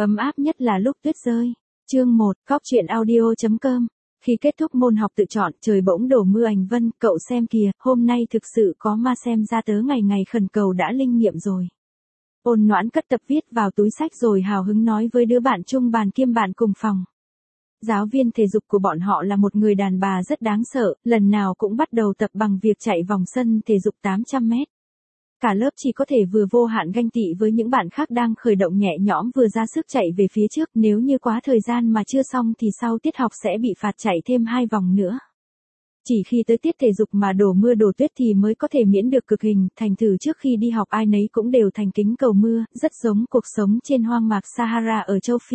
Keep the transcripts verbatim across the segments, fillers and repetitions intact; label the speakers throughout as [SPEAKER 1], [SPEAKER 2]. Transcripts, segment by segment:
[SPEAKER 1] Ấm áp nhất là lúc tuyết rơi. Chương một, Cóc truyện audio chấm com. Khi kết thúc môn học tự chọn, trời bỗng đổ mưa. Ảnh Vân, cậu xem kìa, hôm nay thực sự có ma, xem ra tớ ngày ngày khẩn cầu đã linh nghiệm rồi. Ôn Noãn cất tập viết vào túi sách rồi hào hứng nói với đứa bạn chung bàn kiêm bạn cùng phòng. Giáo viên thể dục của bọn họ là một người đàn bà rất đáng sợ, lần nào cũng bắt đầu tập bằng việc chạy vòng sân thể dục tám trăm mét. Cả lớp chỉ có thể vừa vô hạn ganh tị với những bạn khác đang khởi động nhẹ nhõm vừa ra sức chạy về phía trước, nếu như quá thời gian mà chưa xong thì sau tiết học sẽ bị phạt chạy thêm hai vòng nữa. Chỉ khi tới tiết thể dục mà đổ mưa đổ tuyết thì mới có thể miễn được cực hình, thành thử trước khi đi học ai nấy cũng đều thành kính cầu mưa, rất giống cuộc sống trên hoang mạc Sahara ở châu Phi.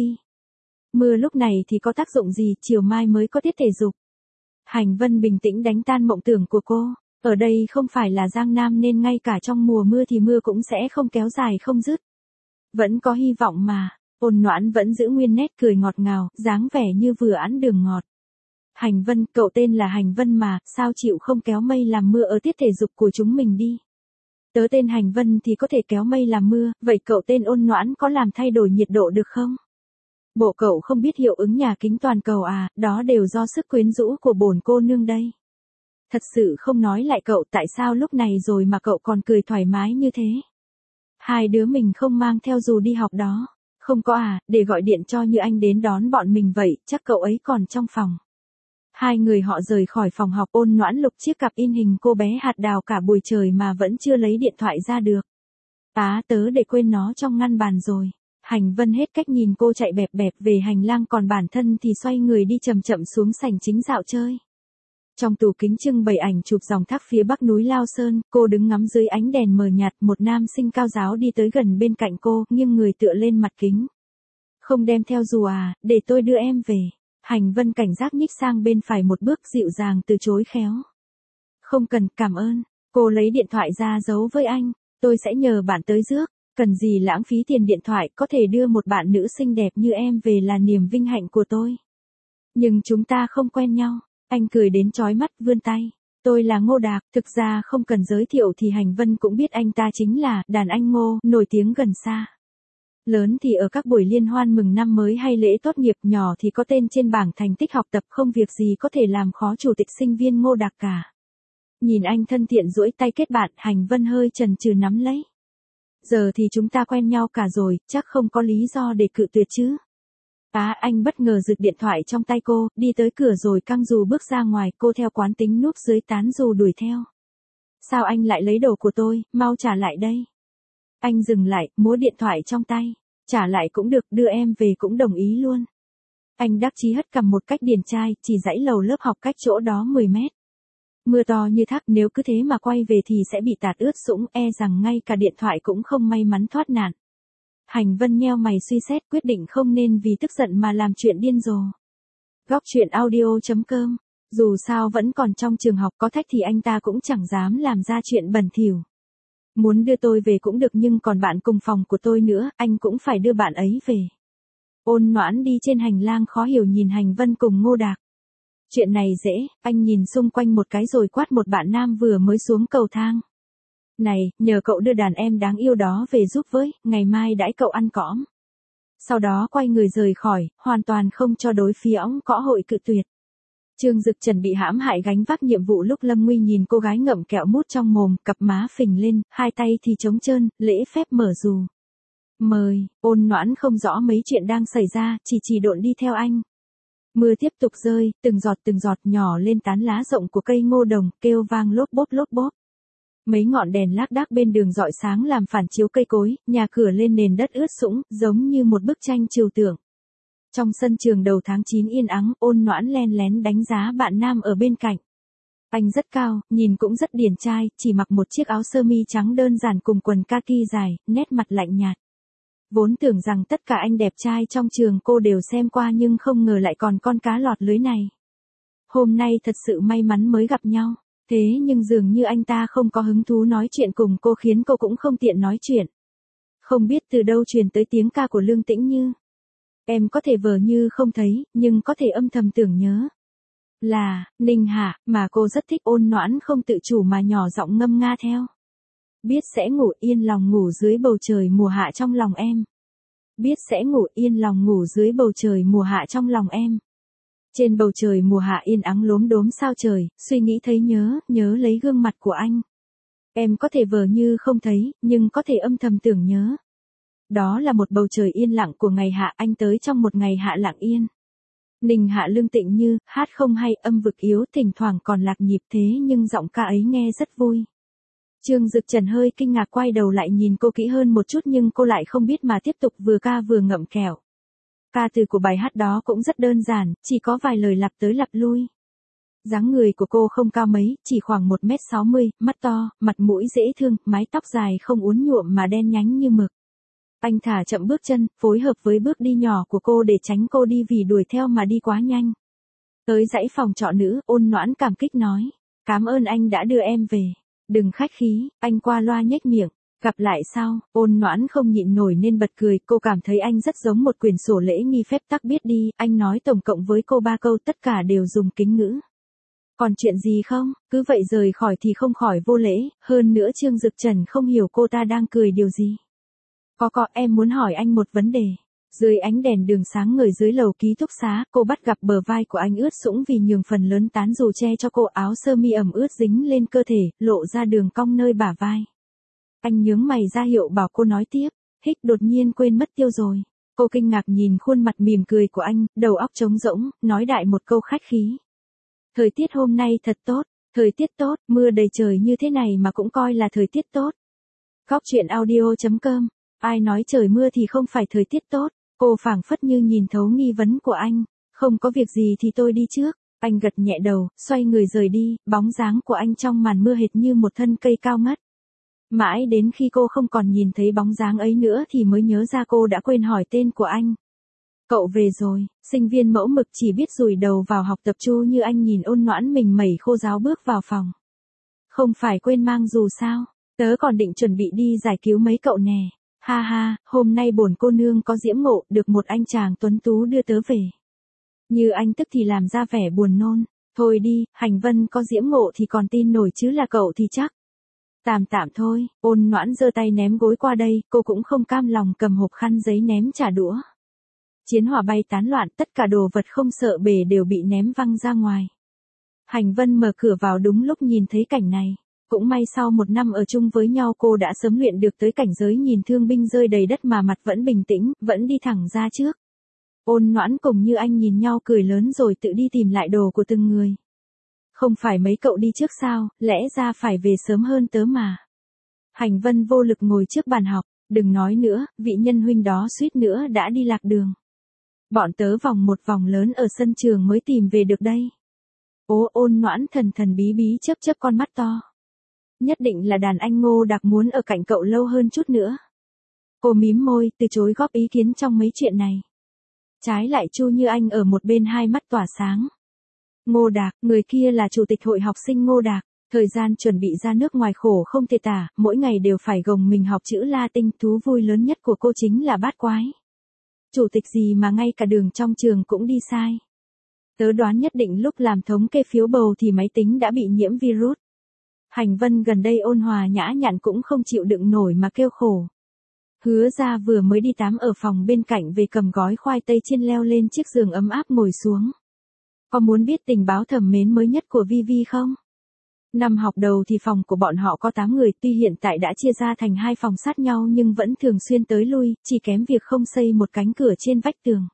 [SPEAKER 1] Mưa lúc này thì có tác dụng gì, chiều mai mới có tiết thể dục. Hành Vân bình tĩnh đánh tan mộng tưởng của cô. Ở đây không phải là Giang Nam nên ngay cả trong mùa mưa thì mưa cũng sẽ không kéo dài không dứt. Vẫn có hy vọng mà. Ôn Noãn vẫn giữ nguyên nét cười ngọt ngào, dáng vẻ như vừa ăn đường ngọt. Hành Vân, cậu tên là Hành Vân mà, sao chịu không kéo mây làm mưa ở tiết thể dục của chúng mình đi. Tớ tên Hành Vân thì có thể kéo mây làm mưa, vậy cậu tên Ôn Noãn có làm thay đổi nhiệt độ được không? Bộ cậu không biết hiệu ứng nhà kính toàn cầu à, đó đều do sức quyến rũ của bổn cô nương đây. Thật sự không nói lại cậu, tại sao lúc này rồi mà cậu còn cười thoải mái như thế. Hai đứa mình không mang theo dù đi học đó. Không có à, để gọi điện cho Như Anh đến đón bọn mình vậy, chắc cậu ấy còn trong phòng. Hai người họ rời khỏi phòng học. Ôn Noãn lục chiếc cặp in hình cô bé hạt đào cả buổi trời mà vẫn chưa lấy điện thoại ra được. Á, tớ để quên nó trong ngăn bàn rồi. Hành Vân hết cách nhìn cô chạy bẹp bẹp về hành lang, còn bản thân thì xoay người đi chậm chậm xuống sảnh chính dạo chơi. Trong tủ kính trưng bày ảnh chụp dòng thác phía bắc núi Lao Sơn, cô đứng ngắm dưới ánh đèn mờ nhạt, một nam sinh cao ráo đi tới gần bên cạnh cô, nghiêng người tựa lên mặt kính. Không đem theo dù à, để tôi đưa em về. Hành Vân cảnh giác nhích sang bên phải một bước, dịu dàng từ chối khéo. Không cần, cảm ơn. Cô lấy điện thoại ra giấu với anh, tôi sẽ nhờ bạn tới rước. Cần gì lãng phí tiền điện thoại, có thể đưa một bạn nữ xinh đẹp như em về là niềm vinh hạnh của tôi. Nhưng chúng ta không quen nhau. Anh cười đến chói mắt, vươn tay. Tôi là Ngô Đạc, thực ra không cần giới thiệu thì Hành Vân cũng biết anh ta chính là đàn anh Ngô, nổi tiếng gần xa. Lớn thì ở các buổi liên hoan mừng năm mới hay lễ tốt nghiệp, nhỏ thì có tên trên bảng thành tích học tập, không việc gì có thể làm khó chủ tịch sinh viên Ngô Đạc cả. Nhìn anh thân thiện duỗi tay kết bạn, Hành Vân hơi chần chừ nắm lấy. Giờ thì chúng ta quen nhau cả rồi, chắc không có lý do để cự tuyệt chứ. Á, à, anh bất ngờ giật điện thoại trong tay cô, đi tới cửa rồi căng dù bước ra ngoài, cô theo quán tính núp dưới tán dù đuổi theo. Sao anh lại lấy đồ của tôi, mau trả lại đây. Anh dừng lại, múa điện thoại trong tay. Trả lại cũng được, đưa em về cũng đồng ý luôn. Anh đắc chí hất cằm một cách điển trai, chỉ dãy lầu lớp học cách chỗ đó mười mét. Mưa to như thác, nếu cứ thế mà quay về thì sẽ bị tạt ướt sũng, e rằng ngay cả điện thoại cũng không may mắn thoát nạn. Hành Vân nheo mày suy xét, quyết định không nên vì tức giận mà làm chuyện điên rồ. Góc truyện audio chấm com. Dù sao vẫn còn trong trường học, có thách thì anh ta cũng chẳng dám làm ra chuyện bẩn thỉu. Muốn đưa tôi về cũng được, nhưng còn bạn cùng phòng của tôi nữa, anh cũng phải đưa bạn ấy về. Ôn Noãn đi trên hành lang khó hiểu nhìn Hành Vân cùng Ngô Đạc. Chuyện này dễ, anh nhìn xung quanh một cái rồi quát một bạn nam vừa mới xuống cầu thang. Này, nhờ cậu đưa đàn em đáng yêu đó về giúp với, ngày mai đãi cậu ăn cõm. Sau đó quay người rời khỏi, hoàn toàn không cho đối phía ống cõ hội cự tuyệt. Trương Dực Trần bị hãm hại gánh vác nhiệm vụ lúc Lâm Nguy nhìn cô gái ngậm kẹo mút trong mồm, cặp má phình lên, hai tay thì trống trơn, lễ phép mở dù. Mời. Ôn Noãn không rõ mấy chuyện đang xảy ra, chỉ chỉ độn đi theo anh. Mưa tiếp tục rơi, từng giọt từng giọt nhỏ lên tán lá rộng của cây ngô đồng, kêu vang lốp bốp lốp bốp. Mấy ngọn đèn lác đác bên đường rọi sáng làm phản chiếu cây cối, nhà cửa lên nền đất ướt sũng, giống như một bức tranh trừu tượng. Trong sân trường đầu tháng chín yên ắng, Ôn Noãn len lén đánh giá bạn nam ở bên cạnh. Anh rất cao, nhìn cũng rất điển trai, chỉ mặc một chiếc áo sơ mi trắng đơn giản cùng quần kaki dài, nét mặt lạnh nhạt. Vốn tưởng rằng tất cả anh đẹp trai trong trường cô đều xem qua, nhưng không ngờ lại còn con cá lọt lưới này. Hôm nay thật sự may mắn mới gặp nhau. Thế nhưng dường như anh ta không có hứng thú nói chuyện cùng cô, khiến cô cũng không tiện nói chuyện. Không biết từ đâu truyền tới tiếng ca của Lương Tĩnh Như. Em có thể vờ như không thấy, nhưng có thể âm thầm tưởng nhớ. Là, Ninh Hạ, mà cô rất thích. Ôn Noãn không tự chủ mà nhỏ giọng ngâm nga theo. Biết sẽ ngủ yên lòng ngủ dưới bầu trời mùa hạ trong lòng em. biết sẽ ngủ yên lòng ngủ dưới bầu trời mùa hạ trong lòng em. Trên bầu trời mùa hạ yên ắng lốm đốm sao trời, suy nghĩ thấy nhớ, nhớ lấy gương mặt của anh. Em có thể vờ như không thấy, nhưng có thể âm thầm tưởng nhớ. Đó là một bầu trời yên lặng của ngày hạ, anh tới trong một ngày hạ lặng yên. Ninh Hạ lương tịnh như, hát không hay, âm vực yếu, thỉnh thoảng còn lạc nhịp thế nhưng giọng ca ấy nghe rất vui. Trương Dực Trần hơi kinh ngạc quay đầu lại nhìn cô kỹ hơn một chút nhưng cô lại không biết mà tiếp tục vừa ca vừa ngậm kẹo. Ca từ của bài hát đó cũng rất đơn giản, chỉ có vài lời lặp tới lặp lui. Dáng người của cô không cao mấy, chỉ khoảng một mét sáu mươi, mắt to, mặt mũi dễ thương, mái tóc dài không uốn nhuộm mà đen nhánh như mực. Anh thả chậm bước chân, phối hợp với bước đi nhỏ của cô để tránh cô đi vì đuổi theo mà đi quá nhanh. Tới dãy phòng trọ nữ, Ôn Noãn cảm kích nói. Cảm ơn anh đã đưa em về. Đừng khách khí, anh qua loa nhếch miệng. Gặp lại sau, Ôn Noãn không nhịn nổi nên bật cười, cô cảm thấy anh rất giống một quyển sổ lễ nghi phép tắc biết đi, anh nói tổng cộng với cô ba câu tất cả đều dùng kính ngữ. Còn chuyện gì không, cứ vậy rời khỏi thì không khỏi vô lễ, hơn nữa Trương Dực Trần không hiểu cô ta đang cười điều gì. Có có, em muốn hỏi anh một vấn đề. Dưới ánh đèn đường sáng ngời dưới lầu ký túc xá, cô bắt gặp bờ vai của anh ướt sũng vì nhường phần lớn tán dù che cho cô, áo sơ mi ẩm ướt dính lên cơ thể, lộ ra đường cong nơi bả vai. Anh nhướng mày ra hiệu bảo cô nói tiếp, hích đột nhiên quên mất tiêu rồi. Cô kinh ngạc nhìn khuôn mặt mỉm cười của anh, đầu óc trống rỗng, nói đại một câu khách khí. Thời tiết hôm nay thật tốt, thời tiết tốt, mưa đầy trời như thế này mà cũng coi là thời tiết tốt. Góc truyện audio chấm com, ai nói trời mưa thì không phải thời tiết tốt, cô phảng phất như nhìn thấu nghi vấn của anh, không có việc gì thì tôi đi trước, anh gật nhẹ đầu, xoay người rời đi, bóng dáng của anh trong màn mưa hệt như một thân cây cao ngất. Mãi đến khi cô không còn nhìn thấy bóng dáng ấy nữa thì mới nhớ ra cô đã quên hỏi tên của anh. Cậu về rồi, sinh viên mẫu mực chỉ biết rủi đầu vào học tập chu như anh nhìn Ôn Noãn mình mẩy khô ráo bước vào phòng. Không phải quên mang dù sao, tớ còn định chuẩn bị đi giải cứu mấy cậu nè. Ha ha, hôm nay bổn cô nương có diễm ngộ, được một anh chàng tuấn tú đưa tớ về. Như anh tức thì làm ra vẻ buồn nôn. Thôi đi, Hành Vân có diễm ngộ thì còn tin nổi chứ là cậu thì chắc. Tạm tạm thôi, Ôn Noãn giơ tay ném gối qua đây, cô cũng không cam lòng cầm hộp khăn giấy ném trả đũa. Chiến hỏa bay tán loạn, tất cả đồ vật không sợ bể đều bị ném văng ra ngoài. Hành Vân mở cửa vào đúng lúc nhìn thấy cảnh này. Cũng may sau một năm ở chung với nhau cô đã sớm luyện được tới cảnh giới nhìn thương binh rơi đầy đất mà mặt vẫn bình tĩnh, vẫn đi thẳng ra trước. Ôn Noãn cùng Như Anh nhìn nhau cười lớn rồi tự đi tìm lại đồ của từng người. Không phải mấy cậu đi trước sao, lẽ ra phải về sớm hơn tớ mà. Hành Vân vô lực ngồi trước bàn học, đừng nói nữa, vị nhân huynh đó suýt nữa đã đi lạc đường. Bọn tớ vòng một vòng lớn ở sân trường mới tìm về được đây. Ố Ôn Noãn thần thần bí bí chớp chớp con mắt to. Nhất định là đàn anh Ngô Đạc muốn ở cạnh cậu lâu hơn chút nữa. Cô mím môi, từ chối góp ý kiến trong mấy chuyện này. Trái lại Chu Như Anh ở một bên hai mắt tỏa sáng. Ngô Đạc, người kia là chủ tịch hội học sinh Ngô Đạc. Thời gian chuẩn bị ra nước ngoài khổ không thể tả, mỗi ngày đều phải gồng mình học chữ Latin. Thú vui lớn nhất của cô chính là bát quái. Chủ tịch gì mà ngay cả đường trong trường cũng đi sai. Tớ đoán nhất định lúc làm thống kê phiếu bầu thì máy tính đã bị nhiễm virus. Hành Vân gần đây ôn hòa nhã nhặn cũng không chịu đựng nổi mà kêu khổ. Hứa ra vừa mới đi tắm ở phòng bên cạnh về cầm gói khoai tây chiên leo lên chiếc giường ấm áp ngồi xuống. Có muốn biết tình báo thẩm mến mới nhất của Vi Vi không? Năm học đầu thì phòng của bọn họ có tám người, tuy hiện tại đã chia ra thành hai phòng sát nhau nhưng vẫn thường xuyên tới lui, chỉ kém việc không xây một cánh cửa trên vách tường.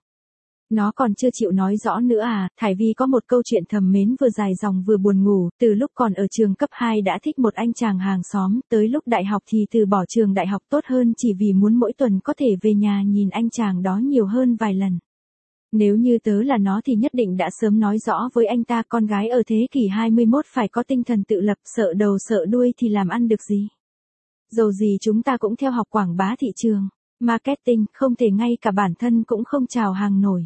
[SPEAKER 1] Nó còn chưa chịu nói rõ nữa à, Thải Vi có một câu chuyện thầm mến vừa dài dòng vừa buồn ngủ, từ lúc còn ở trường cấp hai đã thích một anh chàng hàng xóm, tới lúc đại học thì từ bỏ trường đại học tốt hơn chỉ vì muốn mỗi tuần có thể về nhà nhìn anh chàng đó nhiều hơn vài lần. Nếu như tớ là nó thì nhất định đã sớm nói rõ với anh ta, con gái ở thế kỷ hai mươi mốt phải có tinh thần tự lập, sợ đầu sợ đuôi thì làm ăn được gì. Dầu gì chúng ta cũng theo học quảng bá thị trường, marketing, không thể ngay cả bản thân cũng không chào hàng nổi.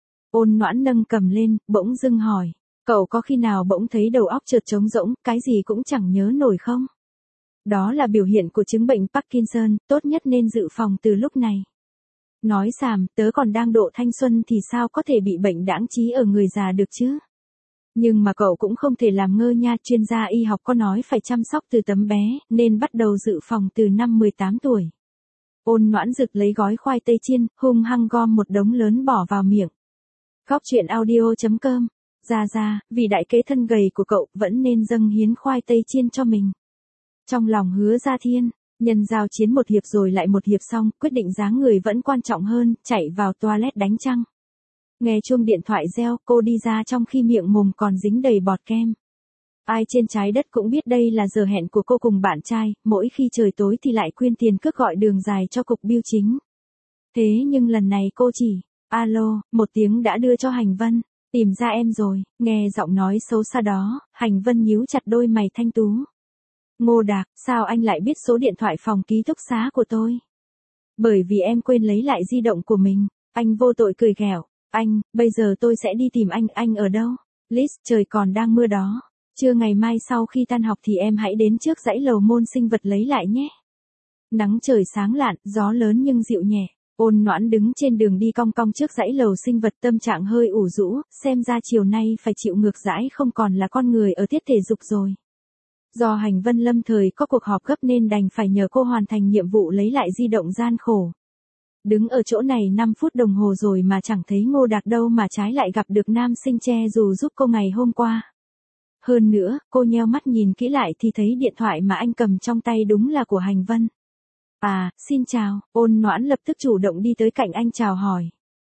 [SPEAKER 1] Ôn Noãn nâng cầm lên, bỗng dưng hỏi, cậu có khi nào bỗng thấy đầu óc chợt trống rỗng, cái gì cũng chẳng nhớ nổi không? Đó là biểu hiện của chứng bệnh Parkinson, tốt nhất nên dự phòng từ lúc này. Nói xàm, tớ còn đang độ thanh xuân thì sao có thể bị bệnh đãng trí ở người già được chứ? Nhưng mà cậu cũng không thể làm ngơ nha, chuyên gia y học có nói phải chăm sóc từ tấm bé, nên bắt đầu dự phòng từ năm mười tám tuổi. Ôn Noãn rực lấy gói khoai tây chiên, hung hăng gom một đống lớn bỏ vào miệng. Cóc truyện audio chấm com. Ra ra, vì đại kế thân gầy của cậu vẫn nên dâng hiến khoai tây chiên cho mình. Trong lòng Hứa Gia Thiên, nhân giao chiến một hiệp rồi lại một hiệp xong, quyết định dáng người vẫn quan trọng hơn, chạy vào toilet đánh răng. Nghe chuông điện thoại reo, cô đi ra trong khi miệng mồm còn dính đầy bọt kem. Ai trên trái đất cũng biết đây là giờ hẹn của cô cùng bạn trai, mỗi khi trời tối thì lại quyên tiền cước gọi đường dài cho cục bưu chính. Thế nhưng lần này cô chỉ, alo, một tiếng đã đưa cho Hành Vân, tìm ra em rồi, nghe giọng nói xấu xa đó, Hành Vân nhíu chặt đôi mày thanh tú. Ngô Đạc, sao anh lại biết số điện thoại phòng ký túc xá của tôi? Bởi vì em quên lấy lại di động của mình, anh vô tội cười ghẹo. Anh, bây giờ tôi sẽ đi tìm anh, anh ở đâu? Liz, trời còn đang mưa đó. Trưa ngày mai sau khi tan học thì em hãy đến trước dãy lầu môn sinh vật lấy lại nhé. Nắng trời sáng lạn, gió lớn nhưng dịu nhẹ. Ôn Noãn đứng trên đường đi cong cong trước dãy lầu sinh vật, tâm trạng hơi ủ rũ, xem ra chiều nay phải chịu ngược đãi không còn là con người ở tiết thể dục rồi. Do Hành Vân lâm thời có cuộc họp gấp nên đành phải nhờ cô hoàn thành nhiệm vụ lấy lại di động gian khổ. Đứng ở chỗ này năm phút đồng hồ rồi mà chẳng thấy Ngô Đạc đâu mà trái lại gặp được nam sinh che dù giúp cô ngày hôm qua. Hơn nữa, cô nheo mắt nhìn kỹ lại thì thấy điện thoại mà anh cầm trong tay đúng là của Hành Vân. À, xin chào, Ôn Noãn lập tức chủ động đi tới cạnh anh chào hỏi.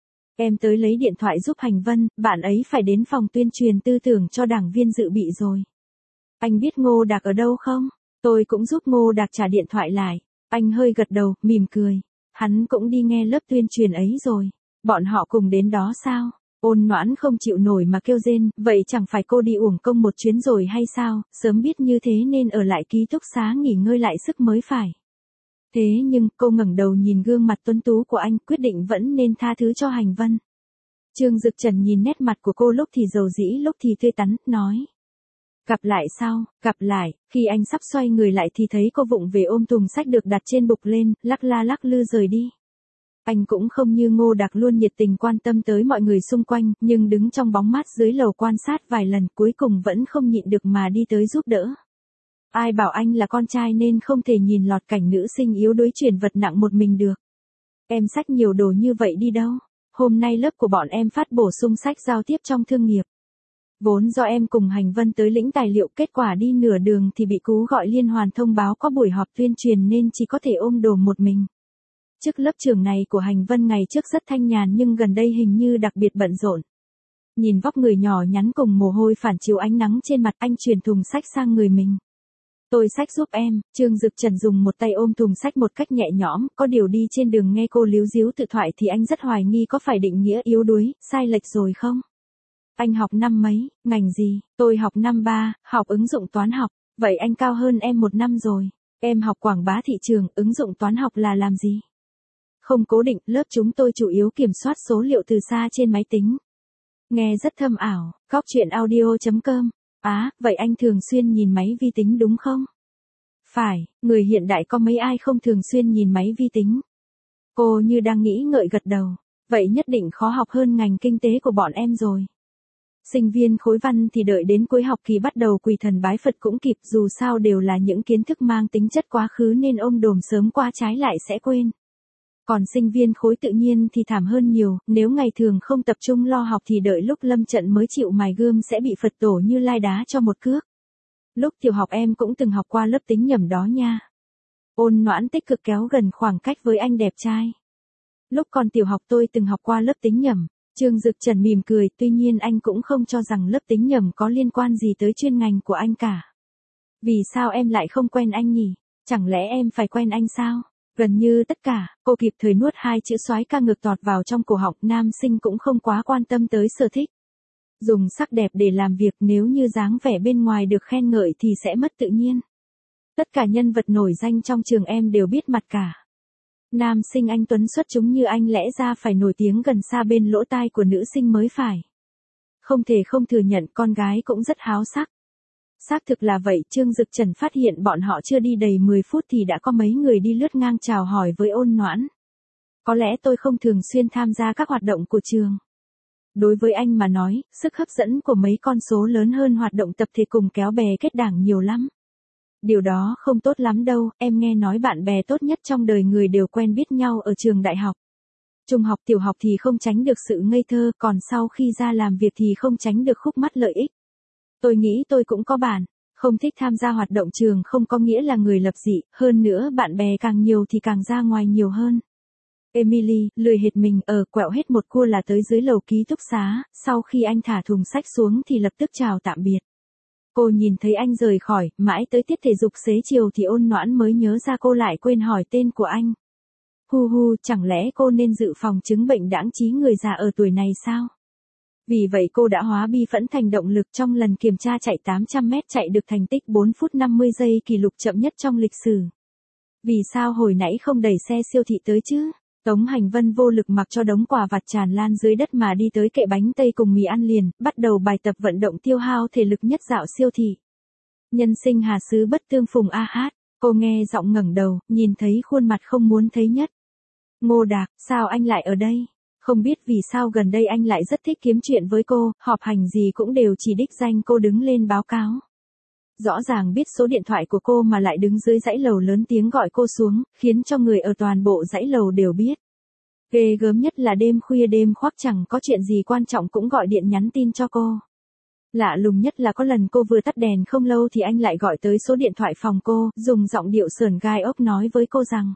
[SPEAKER 1] Em tới lấy điện thoại giúp Hành Vân, bạn ấy phải đến phòng tuyên truyền tư tưởng cho đảng viên dự bị rồi. Anh biết Ngô Đạc ở đâu không? Tôi cũng giúp Ngô Đạc trả điện thoại lại. Anh hơi gật đầu, mỉm cười. Hắn cũng đi nghe lớp tuyên truyền ấy rồi. Bọn họ cùng đến đó sao? Ôn Noãn không chịu nổi mà kêu rên, vậy chẳng phải cô đi uổng công một chuyến rồi hay sao? Sớm biết như thế nên ở lại ký túc xá nghỉ ngơi lại sức mới phải. Thế nhưng, cô ngẩng đầu nhìn gương mặt tuấn tú của anh, quyết định vẫn nên tha thứ cho Hành Vân. Trương Dực Trần nhìn nét mặt của cô lúc thì dầu dĩ lúc thì tươi tắn, nói. Gặp lại sao, gặp lại, khi anh sắp xoay người lại thì thấy cô vụng về ôm thùng sách được đặt trên bục lên, lắc la lắc lư rời đi. Anh cũng không như Ngô Đạc luôn nhiệt tình quan tâm tới mọi người xung quanh, nhưng đứng trong bóng mát dưới lầu quan sát vài lần cuối cùng vẫn không nhịn được mà đi tới giúp đỡ. Ai bảo anh là con trai nên không thể nhìn lọt cảnh nữ sinh yếu đuối chuyển vật nặng một mình được. Em xách nhiều đồ như vậy đi đâu? Hôm nay lớp của bọn em phát bổ sung sách giao tiếp trong thương nghiệp. Vốn do em cùng Hành Vân tới lĩnh tài liệu, kết quả đi nửa đường thì bị cú gọi liên hoàn thông báo có buổi họp tuyên truyền nên chỉ có thể ôm đồ một mình. Chức lớp trưởng này của Hành Vân ngày trước rất thanh nhàn nhưng gần đây hình như đặc biệt bận rộn. Nhìn vóc người nhỏ nhắn cùng mồ hôi phản chiếu ánh nắng trên mặt, anh chuyển thùng sách sang người mình. Tôi xách giúp em. Trương Dực Trần dùng một tay ôm thùng sách một cách nhẹ nhõm, có điều đi trên đường nghe cô líu díu tự thoại thì anh rất hoài nghi có phải định nghĩa yếu đuối, sai lệch rồi không? Anh học năm mấy, ngành gì? Tôi học năm ba, học ứng dụng toán học. Vậy anh cao hơn em một năm rồi. Em học quảng bá thị trường, ứng dụng toán học là làm gì? Không cố định, lớp chúng tôi chủ yếu kiểm soát số liệu từ xa trên máy tính. Nghe rất thâm ảo. Cóc truyện audio chấm com. Á, à, vậy anh thường xuyên nhìn máy vi tính đúng không? Phải, người hiện đại có mấy ai không thường xuyên nhìn máy vi tính? Cô như đang nghĩ ngợi gật đầu. Vậy nhất định khó học hơn ngành kinh tế của bọn em rồi. Sinh viên khối văn thì đợi đến cuối học kỳ bắt đầu quỳ thần bái Phật cũng kịp, dù sao đều là những kiến thức mang tính chất quá khứ nên ôm đồm sớm qua trái lại sẽ quên. Còn sinh viên khối tự nhiên thì thảm hơn nhiều, nếu ngày thường không tập trung lo học thì đợi lúc lâm trận mới chịu mài gươm sẽ bị Phật tổ Như Lai đá cho một cước. Lúc tiểu học em cũng từng học qua lớp tính nhẩm đó nha. Ôn Noãn tích cực kéo gần khoảng cách với anh đẹp trai. Lúc còn tiểu học tôi từng học qua lớp tính nhẩm. Trương Dực Trần mỉm cười, tuy nhiên anh cũng không cho rằng lớp tính nhẩm có liên quan gì tới chuyên ngành của anh cả. Vì sao em lại không quen anh nhỉ? Chẳng lẽ em phải quen anh sao? Gần như tất cả, cô kịp thời nuốt hai chữ soái ca ngược tọt vào trong cổ họng, nam sinh cũng không quá quan tâm tới sở thích. Dùng sắc đẹp để làm việc, nếu như dáng vẻ bên ngoài được khen ngợi thì sẽ mất tự nhiên. Tất cả nhân vật nổi danh trong trường em đều biết mặt cả. Nam sinh anh tuấn xuất chúng như anh lẽ ra phải nổi tiếng gần xa bên lỗ tai của nữ sinh mới phải. Không thể không thừa nhận con gái cũng rất háo sắc. Xác thực là vậy, Trương Dực Trần phát hiện bọn họ chưa đi đầy mười phút thì đã có mấy người đi lướt ngang chào hỏi với Ôn Noãn. Có lẽ tôi không thường xuyên tham gia các hoạt động của trường. Đối với anh mà nói, sức hấp dẫn của mấy con số lớn hơn hoạt động tập thể cùng kéo bè kết đảng nhiều lắm. Điều đó không tốt lắm đâu, em nghe nói bạn bè tốt nhất trong đời người đều quen biết nhau ở trường đại học. Trung học tiểu học thì không tránh được sự ngây thơ, còn sau khi ra làm việc thì không tránh được khúc mắc lợi ích. Tôi nghĩ tôi cũng có bạn, không thích tham gia hoạt động trường không có nghĩa là người lập dị, hơn nữa bạn bè càng nhiều thì càng ra ngoài nhiều hơn. Emily, lười hệt mình ở quẹo hết một cua là tới dưới lầu ký túc xá, sau khi anh thả thùng sách xuống thì lập tức chào tạm biệt. Cô nhìn thấy anh rời khỏi, mãi tới tiết thể dục xế chiều thì Ôn Noãn mới nhớ ra cô lại quên hỏi tên của anh. Hu hu, chẳng lẽ cô nên dự phòng chứng bệnh đãng trí người già ở tuổi này sao? Vì vậy cô đã hóa bi phẫn thành động lực trong lần kiểm tra chạy tám trăm mét chạy được thành tích bốn phút năm mươi giây kỷ lục chậm nhất trong lịch sử. Vì sao hồi nãy không đẩy xe siêu thị tới chứ? Tống Hành Vân vô lực mặc cho đống quà vặt tràn lan dưới đất mà đi tới kệ bánh tây cùng mì ăn liền, bắt đầu bài tập vận động tiêu hao thể lực nhất dạo siêu thị. Nhân sinh hà xứ bất tương phùng a hát, cô nghe giọng ngẩng đầu, nhìn thấy khuôn mặt không muốn thấy nhất. Ngô Đạc, sao anh lại ở đây? Không biết vì sao gần đây anh lại rất thích kiếm chuyện với cô, họp hành gì cũng đều chỉ đích danh cô đứng lên báo cáo. Rõ ràng biết số điện thoại của cô mà lại đứng dưới dãy lầu lớn tiếng gọi cô xuống, khiến cho người ở toàn bộ dãy lầu đều biết. Ghê gớm nhất là đêm khuya đêm khoác chẳng có chuyện gì quan trọng cũng gọi điện nhắn tin cho cô. Lạ lùng nhất là có lần cô vừa tắt đèn không lâu thì anh lại gọi tới số điện thoại phòng cô, dùng giọng điệu sởn gai ốc nói với cô rằng: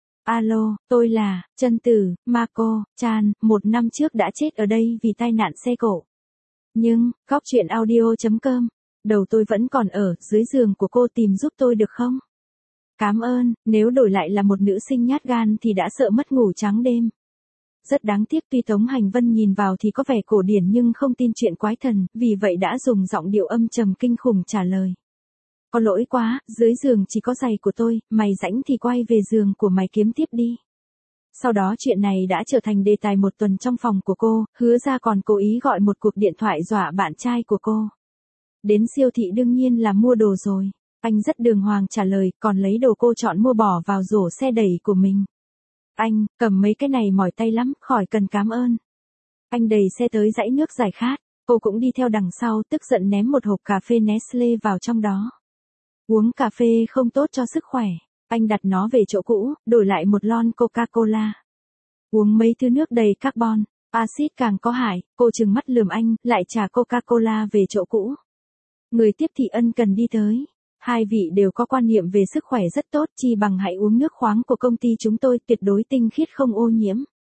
[SPEAKER 1] Alo, tôi là, Chân Tử, Mako, Chan, một năm trước đã chết ở đây vì tai nạn xe cộ. Nhưng, góc chuyện audio chấm com, đầu tôi vẫn còn ở, dưới giường của cô tìm giúp tôi được không? Cảm ơn, nếu đổi lại là một nữ sinh nhát gan thì đã sợ mất ngủ trắng đêm. Rất đáng tiếc tuy Tống Hành Vân nhìn vào thì có vẻ cổ điển nhưng không tin chuyện quái thần, vì vậy đã dùng giọng điệu âm trầm kinh khủng trả lời. Có lỗi quá, dưới giường chỉ có giày của tôi, mày rảnh thì quay về giường của mày kiếm tiếp đi. Sau đó chuyện này đã trở thành đề tài một tuần trong phòng của cô, hứa ra còn cố ý gọi một cuộc điện thoại dọa bạn trai của cô. Đến siêu thị đương nhiên là mua đồ rồi. Anh rất đường hoàng trả lời, còn lấy đồ cô chọn mua bỏ vào rổ xe đẩy của mình. Anh, cầm mấy cái này mỏi tay lắm, khỏi cần cảm ơn. Anh đẩy xe tới dãy nước giải khát, cô cũng đi theo đằng sau, tức giận ném một hộp cà phê Nestle vào trong đó. Uống cà phê không tốt cho sức khỏe, anh đặt nó về chỗ cũ, đổi lại một lon Coca-Cola. Uống mấy thứ nước đầy carbon, axit càng có hại, cô trừng mắt lườm anh, lại trả Coca-Cola về chỗ cũ. Người tiếp thị ân cần đi tới. Hai vị đều có quan niệm về sức khỏe rất tốt, chi bằng hãy uống nước khoáng của công ty chúng tôi, tuyệt đối tinh khiết không ô nhiễm.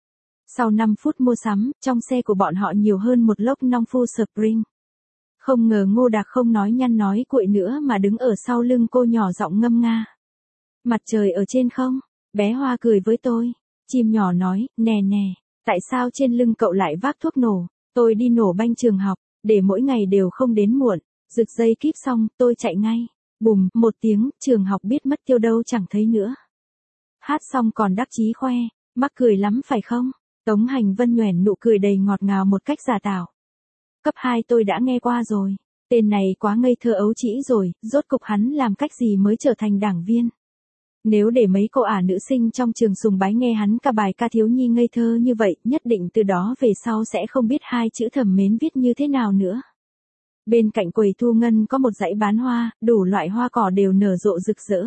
[SPEAKER 1] Sau năm phút mua sắm, trong xe của bọn họ nhiều hơn một lốc Nongfu Spring. Không ngờ Ngô Đạc không nói nhăn nói cuội nữa mà đứng ở sau lưng cô nhỏ giọng ngâm nga. Mặt trời ở trên không? Bé Hoa cười với tôi. Chim nhỏ nói, nè nè, tại sao trên lưng cậu lại vác thuốc nổ? Tôi đi nổ banh trường học, để mỗi ngày đều không đến muộn. Rực dây kíp xong, tôi chạy ngay. Bùm, một tiếng, trường học biết mất tiêu đâu chẳng thấy nữa. Hát xong còn đắc chí khoe, mắc cười lắm phải không? Tống Hành Vân nhoẻn nụ cười đầy ngọt ngào một cách giả tạo. Cấp hai tôi đã nghe qua rồi, tên này quá ngây thơ ấu trĩ rồi, rốt cục hắn làm cách gì mới trở thành đảng viên. Nếu để mấy cô ả nữ sinh trong trường sùng bái nghe hắn ca bài ca thiếu nhi ngây thơ như vậy, nhất định từ đó về sau sẽ không biết hai chữ thầm mến viết như thế nào nữa. Bên cạnh quầy thu ngân có một dãy bán hoa, đủ loại hoa cỏ đều nở rộ rực rỡ.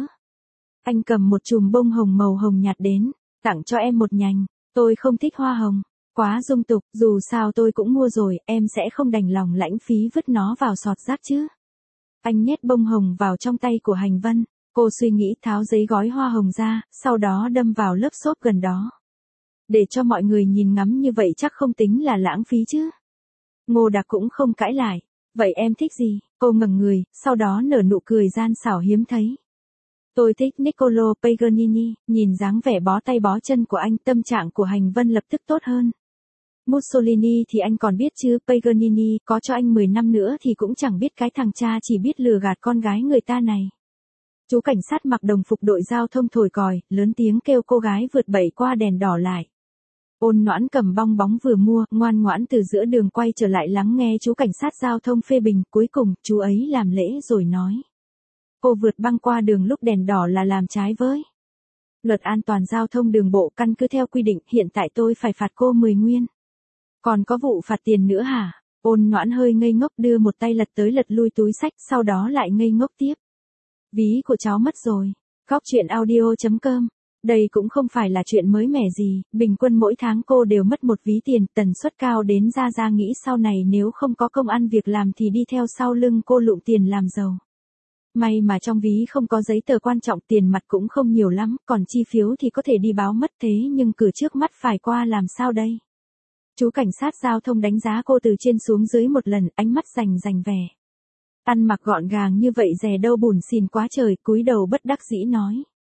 [SPEAKER 1] Anh cầm một chùm bông hồng màu hồng nhạt đến, tặng cho em một nhành, tôi không thích hoa hồng, quá dung tục, dù sao tôi cũng mua rồi, em sẽ không đành lòng lãng phí vứt nó vào sọt rác chứ. Anh nhét bông hồng vào trong tay của Hành Vân, cô suy nghĩ tháo giấy gói hoa hồng ra, sau đó đâm vào lớp xốp gần đó. Để cho mọi người nhìn ngắm như vậy chắc không tính là lãng phí chứ. Ngô Đạc cũng không cãi lại. Vậy em thích gì? Cô ngẩng người, sau đó nở nụ cười gian xảo hiếm thấy. Tôi thích Niccolò Paganini, nhìn dáng vẻ bó tay bó chân của anh, tâm trạng của Hành Vân lập tức tốt hơn. Mussolini thì anh còn biết chứ, Paganini, có cho anh mười năm nữa thì cũng chẳng biết cái thằng cha chỉ biết lừa gạt con gái người ta này. Chú cảnh sát mặc đồng phục đội giao thông thổi còi, lớn tiếng kêu cô gái vượt bẩy qua đèn đỏ lại. Ôn Noãn cầm bong bóng vừa mua, ngoan ngoãn từ giữa đường quay trở lại lắng nghe chú cảnh sát giao thông phê bình, cuối cùng, chú ấy làm lễ rồi nói. Cô vượt băng qua đường lúc đèn đỏ là làm trái với luật an toàn giao thông đường bộ, căn cứ theo quy định, hiện tại tôi phải phạt cô mười nguyên. Còn có vụ phạt tiền nữa hả? Ôn Noãn hơi ngây ngốc đưa một tay lật tới lật lui túi sách, sau đó lại ngây ngốc tiếp. Ví của cháu mất rồi. Góc chuyện audio chấm com. Đây cũng không phải là chuyện mới mẻ gì, bình quân mỗi tháng cô đều mất một ví tiền, tần suất cao đến Gia Gia nghĩ sau này nếu không có công ăn việc làm thì đi theo sau lưng cô lụm tiền làm giàu. May mà trong ví không có giấy tờ quan trọng, tiền mặt cũng không nhiều lắm, còn chi phiếu thì có thể đi báo mất, thế nhưng cửa trước mắt phải qua làm sao đây? Chú cảnh sát giao thông đánh giá cô từ trên xuống dưới một lần, ánh mắt rành rành vẻ. Ăn mặc gọn gàng như vậy dè đâu bủn xỉn quá trời, cúi đầu bất đắc dĩ nói.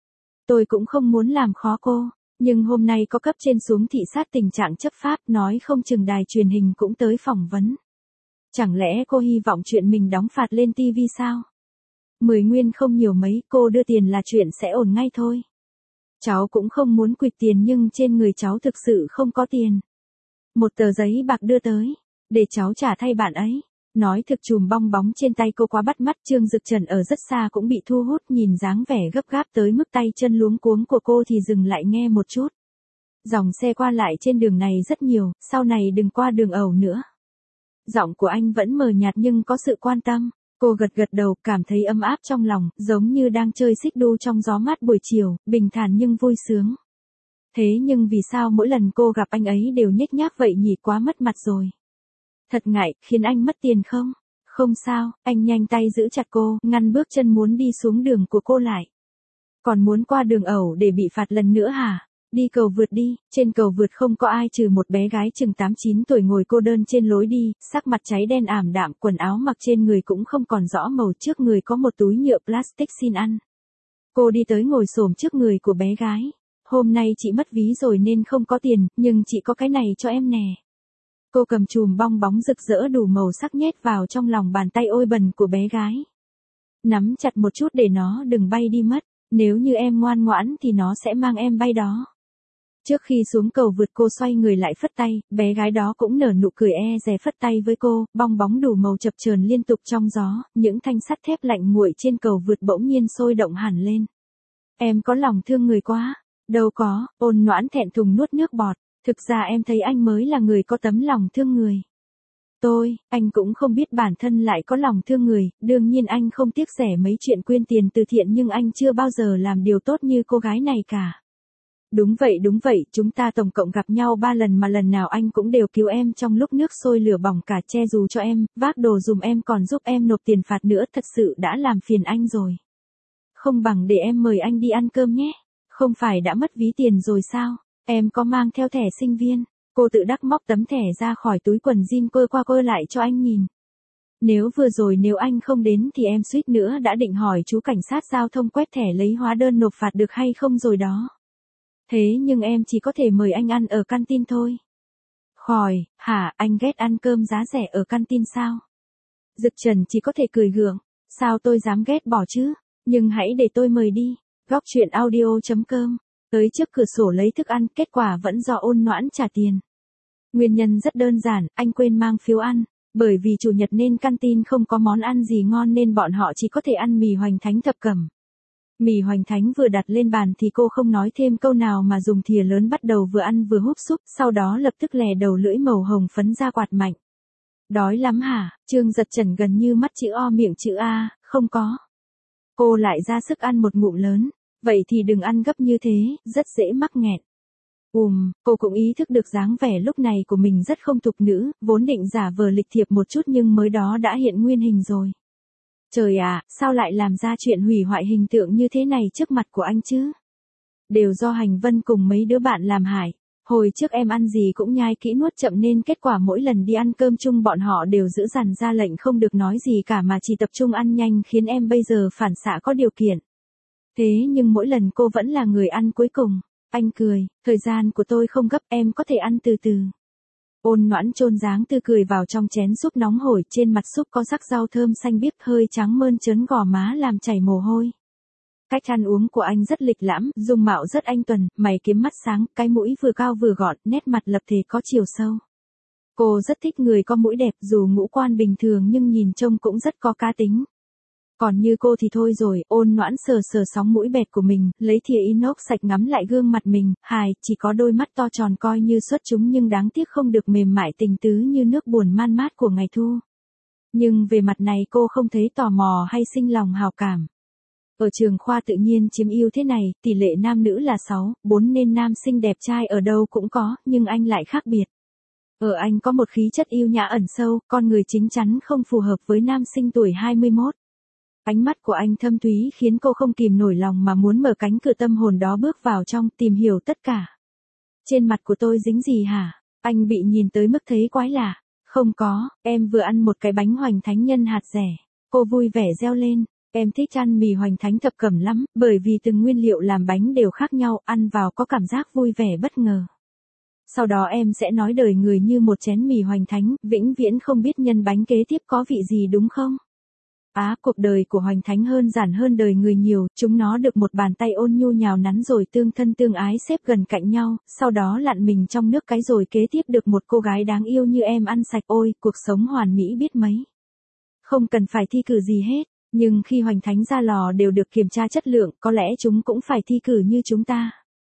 [SPEAKER 1] Tôi cũng không muốn làm khó cô, nhưng hôm nay có cấp trên xuống thị sát tình trạng chấp pháp, nói không chừng đài truyền hình cũng tới phỏng vấn. Chẳng lẽ cô hy vọng chuyện mình đóng phạt lên tivi sao? Mười nguyên không nhiều mấy, cô đưa tiền là chuyện sẽ ổn ngay thôi. Cháu cũng không muốn quỵt tiền nhưng trên người cháu thực sự không có tiền. Một tờ giấy bạc đưa tới, để cháu trả thay bạn ấy. Nói thực chùm bong bóng trên tay cô quá bắt mắt, Trương Dực Trần ở rất xa cũng bị thu hút, nhìn dáng vẻ gấp gáp tới mức tay chân luống cuống của cô thì dừng lại nghe một chút. Dòng xe qua lại trên đường này rất nhiều, sau này đừng qua đường ẩu nữa. Giọng của anh vẫn mờ nhạt nhưng có sự quan tâm. Cô gật gật đầu, cảm thấy ấm áp trong lòng, giống như đang chơi xích đu trong gió mát buổi chiều, bình thản nhưng vui sướng. Thế nhưng vì sao mỗi lần cô gặp anh ấy đều nhếch nhác vậy nhỉ, quá mất mặt rồi. Thật ngại, khiến anh mất tiền không? Không sao, anh nhanh tay giữ chặt cô, ngăn bước chân muốn đi xuống đường của cô lại. Còn muốn qua đường ẩu để bị phạt lần nữa hả? Đi cầu vượt đi, trên cầu vượt không có ai trừ một bé gái chừng tám chín tuổi ngồi cô đơn trên lối đi, sắc mặt cháy đen ảm đạm, quần áo mặc trên người cũng không còn rõ màu, trước người có một túi nhựa plastic xin ăn. Cô đi tới ngồi xổm trước người của bé gái. Hôm nay chị mất ví rồi nên không có tiền, nhưng chị có cái này cho em nè. Cô cầm chùm bong bóng rực rỡ đủ màu sắc nhét vào trong lòng bàn tay ôi bẩn của bé gái. Nắm chặt một chút để nó đừng bay đi mất, nếu như em ngoan ngoãn thì nó sẽ mang em bay đó. Trước khi xuống cầu vượt cô xoay người lại phất tay, bé gái đó cũng nở nụ cười e dè phất tay với cô, bong bóng đủ màu chập chờn liên tục trong gió, những thanh sắt thép lạnh nguội trên cầu vượt bỗng nhiên sôi động hẳn lên. Em có lòng thương người quá. Đâu có, Ôn Noãn thẹn thùng nuốt nước bọt, thực ra em thấy anh mới là người có tấm lòng thương người. Tôi, anh cũng không biết bản thân lại có lòng thương người, đương nhiên anh không tiếc rẻ mấy chuyện quyên tiền từ thiện nhưng anh chưa bao giờ làm điều tốt như cô gái này cả. Đúng vậy đúng vậy, chúng ta tổng cộng gặp nhau ba lần mà lần nào anh cũng đều cứu em trong lúc nước sôi lửa bỏng, cả che dù cho em, vác đồ dùm em còn giúp em nộp tiền phạt nữa, thật sự đã làm phiền anh rồi. Không bằng để em mời anh đi ăn cơm nhé. Không phải đã mất ví tiền rồi sao? Em có mang theo thẻ sinh viên. Cô tự đắc móc tấm thẻ ra khỏi túi quần jean quơ qua quơ lại cho anh nhìn. Nếu vừa rồi nếu anh không đến thì em suýt nữa đã định hỏi chú cảnh sát giao thông quét thẻ lấy hóa đơn nộp phạt được hay không rồi đó. Thế nhưng em chỉ có thể mời anh ăn ở canteen thôi. Khỏi, hả, anh ghét ăn cơm giá rẻ ở canteen sao? Dực Trần chỉ có thể cười gượng. Sao tôi dám ghét bỏ chứ? Nhưng hãy để tôi mời đi. Góc chuyện audio chấm com. Tới trước cửa sổ lấy thức ăn, kết quả vẫn do Ôn Noãn trả tiền. Nguyên nhân rất đơn giản, anh quên mang phiếu ăn. Bởi vì chủ nhật nên canteen không có món ăn gì ngon nên bọn họ chỉ có thể ăn mì hoành thánh thập cẩm. Mì hoành thánh vừa đặt lên bàn thì cô không nói thêm câu nào mà dùng thìa lớn bắt đầu vừa ăn vừa húp súp, sau đó lập tức lè đầu lưỡi màu hồng phấn ra quạt mạnh. Đói lắm hả? Trương Giật Trần gần như mắt chữ O miệng chữ A, không có. Cô lại ra sức ăn một ngụm lớn. Vậy thì đừng ăn gấp như thế, rất dễ mắc nghẹn. Ùm, cô cũng ý thức được dáng vẻ lúc này của mình rất không thục nữ, vốn định giả vờ lịch thiệp một chút nhưng mới đó đã hiện nguyên hình rồi. Trời ạ, sao lại làm ra chuyện hủy hoại hình tượng như thế này trước mặt của anh chứ? Đều do Hành Vân cùng mấy đứa bạn làm hại. Hồi trước em ăn gì cũng nhai kỹ nuốt chậm nên kết quả mỗi lần đi ăn cơm chung bọn họ đều giữ dằn ra lệnh không được nói gì cả mà chỉ tập trung ăn nhanh khiến em bây giờ phản xạ có điều kiện. Thế nhưng mỗi lần cô vẫn là người ăn cuối cùng. Anh cười, thời gian của tôi không gấp, em có thể ăn từ từ. Ôn Noãn chôn dáng tươi cười vào trong chén súp nóng hổi, trên mặt súp có rắc rau thơm xanh biếc hơi trắng mơn trớn gò má làm chảy mồ hôi. Cách ăn uống của anh rất lịch lãm, dung mạo rất anh tuần, mày kiếm mắt sáng, cái mũi vừa cao vừa gọn, nét mặt lập thể có chiều sâu. Cô rất thích người có mũi đẹp, dù ngũ quan bình thường nhưng nhìn trông cũng rất có cá tính. Còn như cô thì thôi rồi, Ôn Noãn sờ sờ sóng mũi bẹt của mình, lấy thìa inox sạch ngắm lại gương mặt mình, hài, chỉ có đôi mắt to tròn coi như xuất chúng nhưng đáng tiếc không được mềm mại tình tứ như nước buồn man mát của ngày thu. Nhưng về mặt này cô không thấy tò mò hay sinh lòng hào cảm. Ở trường khoa tự nhiên chiếm ưu thế này, tỷ lệ nam nữ là sáu, bốn nên nam sinh đẹp trai ở đâu cũng có, nhưng anh lại khác biệt. Ở anh có một khí chất yêu nhã ẩn sâu, con người chín chắn không phù hợp với nam sinh tuổi hai mươi mốt. Ánh mắt của anh thâm thúy khiến cô không kìm nổi lòng mà muốn mở cánh cửa tâm hồn đó bước vào trong, tìm hiểu tất cả. Trên mặt của tôi dính gì hả? Anh bị nhìn tới mức thấy quái lạ. Không có, em vừa ăn một cái bánh hoành thánh nhân hạt dẻ. Cô vui vẻ reo lên. Em thích ăn mì hoành thánh thập cẩm lắm, bởi vì từng nguyên liệu làm bánh đều khác nhau, ăn vào có cảm giác vui vẻ bất ngờ. Sau đó em sẽ nói đời người như một chén mì hoành thánh, vĩnh viễn không biết nhân bánh kế tiếp có vị gì đúng không? Á, à, cuộc đời của hoành thánh hơn giản hơn đời người nhiều, chúng nó được một bàn tay ôn nhu nhào nắn rồi tương thân tương ái xếp gần cạnh nhau, sau đó lặn mình trong nước cái rồi kế tiếp được một cô gái đáng yêu như em ăn sạch. Ôi, cuộc sống hoàn mỹ biết mấy. Không cần phải thi cử gì hết, nhưng khi hoành thánh ra lò đều được kiểm tra chất lượng, có lẽ chúng cũng phải thi cử như chúng ta.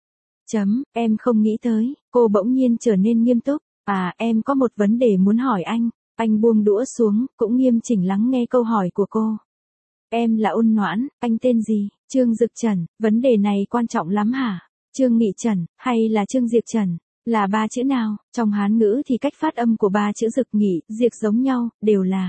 [SPEAKER 1] Chấm, em không nghĩ tới, cô bỗng nhiên trở nên nghiêm túc. À, em có một vấn đề muốn hỏi anh. Anh buông đũa xuống, cũng nghiêm chỉnh lắng nghe câu hỏi của cô. Em là Ôn Noãn, anh tên gì? Trương Dực Trần, vấn đề này quan trọng lắm hả? Trương Nghị Trần, hay là Trương Diệp Trần? Là ba chữ nào? Trong Hán ngữ thì cách phát âm của ba chữ Dực Nghị, Diệp giống nhau, đều là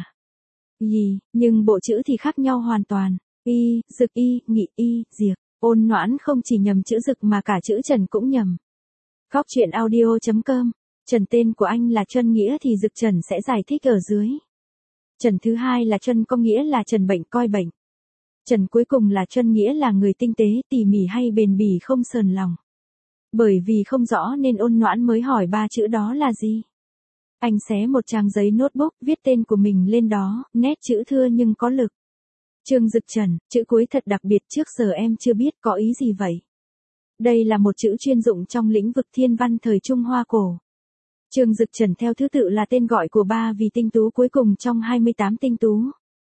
[SPEAKER 1] gì, nhưng bộ chữ thì khác nhau hoàn toàn. Y, Dực Y, Nghị Y, Diệp. Ôn Noãn không chỉ nhầm chữ Dực mà cả chữ Trần cũng nhầm. Góc truyện audio chấm com. Trần tên của anh là Trân nghĩa thì Dực Trần sẽ giải thích ở dưới. Trần thứ hai là Trân có nghĩa là Trần bệnh coi bệnh. Trần cuối cùng là Trân nghĩa là người tinh tế, tỉ mỉ hay bền bỉ không sờn lòng. Bởi vì không rõ nên Ôn Noãn mới hỏi ba chữ đó là gì. Anh xé một trang giấy notebook, viết tên của mình lên đó, nét chữ thưa nhưng có lực. Trương Dực Trần, chữ cuối thật đặc biệt, trước giờ em chưa biết có ý gì vậy. Đây là một chữ chuyên dụng trong lĩnh vực thiên văn thời Trung Hoa cổ. Trương Dực Trần theo thứ tự là tên gọi của ba vị tinh tú cuối cùng trong hai mươi tám tinh tú.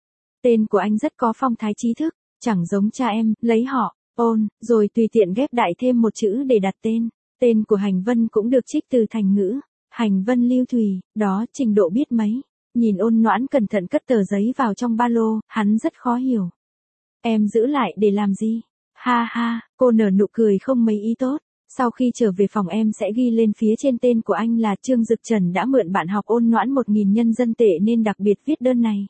[SPEAKER 1] Tên của anh rất có phong thái trí thức, chẳng giống cha em, lấy họ, Ôn, rồi tùy tiện ghép đại thêm một chữ để đặt tên. Tên của Hành Vân cũng được trích từ thành ngữ, Hành Vân Lưu Thùy, đó trình độ biết mấy. Nhìn Ôn Noãn cẩn thận cất tờ giấy vào trong ba lô, hắn rất khó hiểu. Em giữ lại để làm gì? Ha ha, cô nở nụ cười không mấy ý tốt. Sau khi trở về phòng em sẽ ghi lên phía trên tên của anh là Trương Dực Trần đã mượn bạn học Ôn Noãn một nghìn nhân dân tệ nên đặc biệt viết đơn này.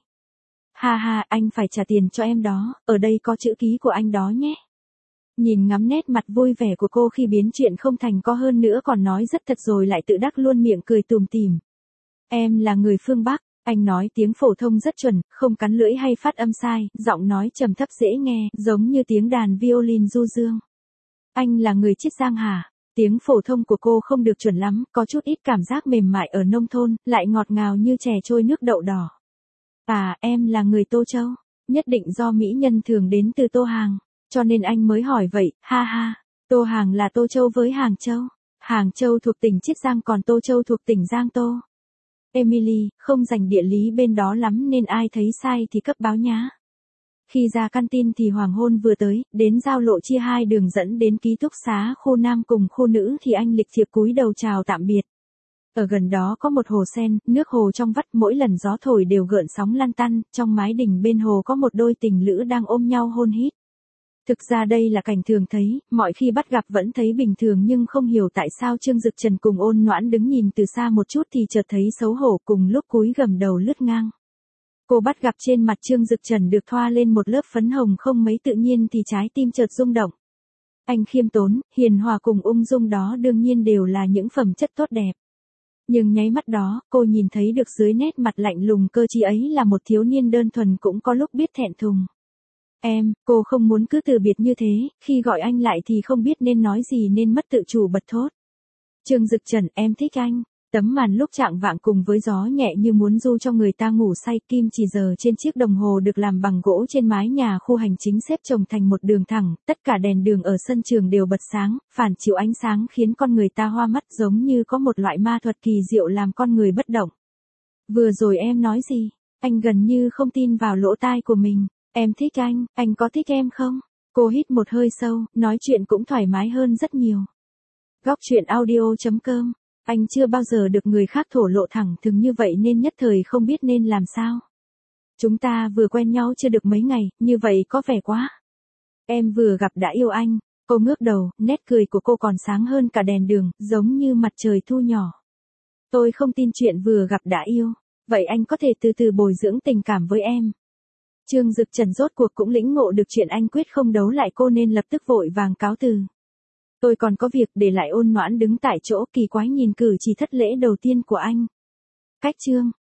[SPEAKER 1] Ha ha, anh phải trả tiền cho em đó, ở đây có chữ ký của anh đó nhé. Nhìn ngắm nét mặt vui vẻ của cô khi biến chuyện không thành có hơn nữa còn nói rất thật rồi lại tự đắc luôn miệng cười tùm tìm. Em là người phương Bắc, anh nói tiếng phổ thông rất chuẩn, không cắn lưỡi hay phát âm sai, giọng nói trầm thấp dễ nghe, giống như tiếng đàn violin du dương. Anh là người Chiết Giang hả? Tiếng phổ thông của cô không được chuẩn lắm, có chút ít cảm giác mềm mại ở nông thôn, lại ngọt ngào như chè trôi nước đậu đỏ. À, em là người Tô Châu, nhất định do mỹ nhân thường đến từ Tô Hàng, cho nên anh mới hỏi vậy, ha ha. Tô Hàng là Tô Châu với Hàng Châu. Hàng Châu thuộc tỉnh Chiết Giang còn Tô Châu thuộc tỉnh Giang Tô. Emily, không rành địa lý bên đó lắm nên ai thấy sai thì cấp báo nhá. Khi ra canteen thì hoàng hôn vừa tới, đến giao lộ chia hai đường dẫn đến ký túc xá khu nam cùng khu nữ thì anh lịch thiệp cúi đầu chào tạm biệt. Ở gần đó có một hồ sen, nước hồ trong vắt mỗi lần gió thổi đều gợn sóng lan tăn, trong mái đình bên hồ có một đôi tình lữ đang ôm nhau hôn hít. Thực ra đây là cảnh thường thấy, mọi khi bắt gặp vẫn thấy bình thường nhưng không hiểu tại sao Trương Dực Trần cùng Ôn Noãn đứng nhìn từ xa một chút thì chợt thấy xấu hổ cùng lúc cúi gầm đầu lướt ngang. Cô bắt gặp trên mặt Trương Dực Trần được thoa lên một lớp phấn hồng không mấy tự nhiên thì trái tim chợt rung động. Anh khiêm tốn, hiền hòa cùng ung dung đó đương nhiên đều là những phẩm chất tốt đẹp. Nhưng nháy mắt đó, cô nhìn thấy được dưới nét mặt lạnh lùng cơ trí ấy là một thiếu niên đơn thuần cũng có lúc biết thẹn thùng. Em, cô không muốn cứ từ biệt như thế, khi gọi anh lại thì không biết nên nói gì nên mất tự chủ bật thốt. Trương Dực Trần, em thích anh. Tấm màn lúc chạng vạng cùng với gió nhẹ như muốn du cho người ta ngủ say, kim chỉ giờ trên chiếc đồng hồ được làm bằng gỗ trên mái nhà khu hành chính xếp chồng thành một đường thẳng, tất cả đèn đường ở sân trường đều bật sáng, phản chiếu ánh sáng khiến con người ta hoa mắt giống như có một loại ma thuật kỳ diệu làm con người bất động. Vừa rồi em nói gì? Anh gần như không tin vào lỗ tai của mình. Em thích anh, anh có thích em không? Cô hít một hơi sâu, nói chuyện cũng thoải mái hơn rất nhiều. Góc truyện audio chấm com. Anh chưa bao giờ được người khác thổ lộ thẳng thừng như vậy nên nhất thời không biết nên làm sao. Chúng ta vừa quen nhau chưa được mấy ngày, như vậy có vẻ quá. Em vừa gặp đã yêu anh. Cô ngước đầu, nét cười của cô còn sáng hơn cả đèn đường, giống như mặt trời thu nhỏ. Tôi không tin chuyện vừa gặp đã yêu. Vậy anh có thể từ từ bồi dưỡng tình cảm với em. Trương Dực Trần rốt cuộc cũng lĩnh ngộ được chuyện anh quyết không đấu lại cô nên lập tức vội vàng cáo từ. Tôi còn có việc, để lại Ôn Noãn đứng tại chỗ kỳ quái nhìn cử chỉ thất lễ đầu tiên của anh. Cách chương